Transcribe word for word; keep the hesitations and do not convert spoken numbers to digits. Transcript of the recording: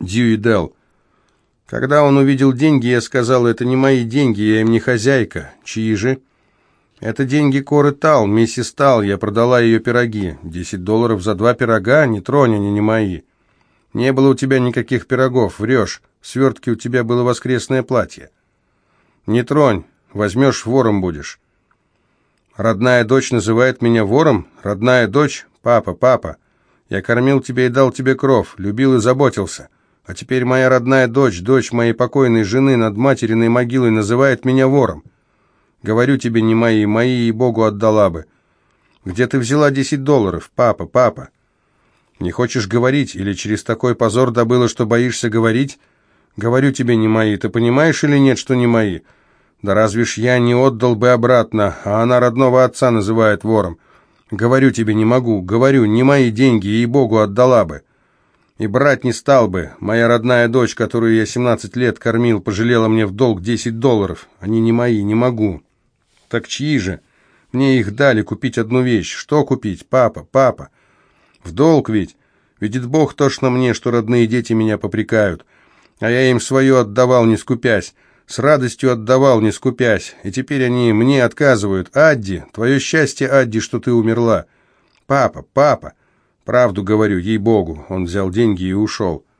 Дьюи Делл. Когда он увидел деньги, я сказал, это не мои деньги, я им не хозяйка. Чьи же? Это деньги Коры Тал, миссис Тал, я продала ее пироги. Десять долларов за два пирога? Не тронь, они не мои. Не было у тебя никаких пирогов, врешь. В свертке у тебя было воскресное платье. Не тронь, возьмешь, вором будешь. Родная дочь называет меня вором? Родная дочь? Папа, папа, я кормил тебя и дал тебе кров, любил и заботился. А теперь моя родная дочь, дочь моей покойной жены над материной могилой называет меня вором. Говорю тебе, не мои, мои и Богу отдала бы. Где ты взяла десять долларов? Папа, папа. Не хочешь говорить или через такой позор добыла, что боишься говорить? Говорю тебе, не мои, ты понимаешь или нет, что не мои? Да разве ж я не отдал бы обратно, а она родного отца называет вором. Говорю тебе, не могу, говорю, не мои деньги, ей-богу, отдала бы. И брать не стал бы. Моя родная дочь, которую я семнадцать лет кормил, пожалела мне в долг десять долларов. Они не мои, не могу. Так чьи же? Мне их дали купить одну вещь. Что купить? Папа, папа. В долг ведь. Видит Бог тошно мне, что родные дети меня попрекают. А я им свое отдавал, не скупясь. С радостью отдавал, не скупясь. И теперь они мне отказывают. Адди, твое счастье, Адди, что ты умерла. Папа, папа. Правду говорю, ей-богу. Он взял деньги и ушел.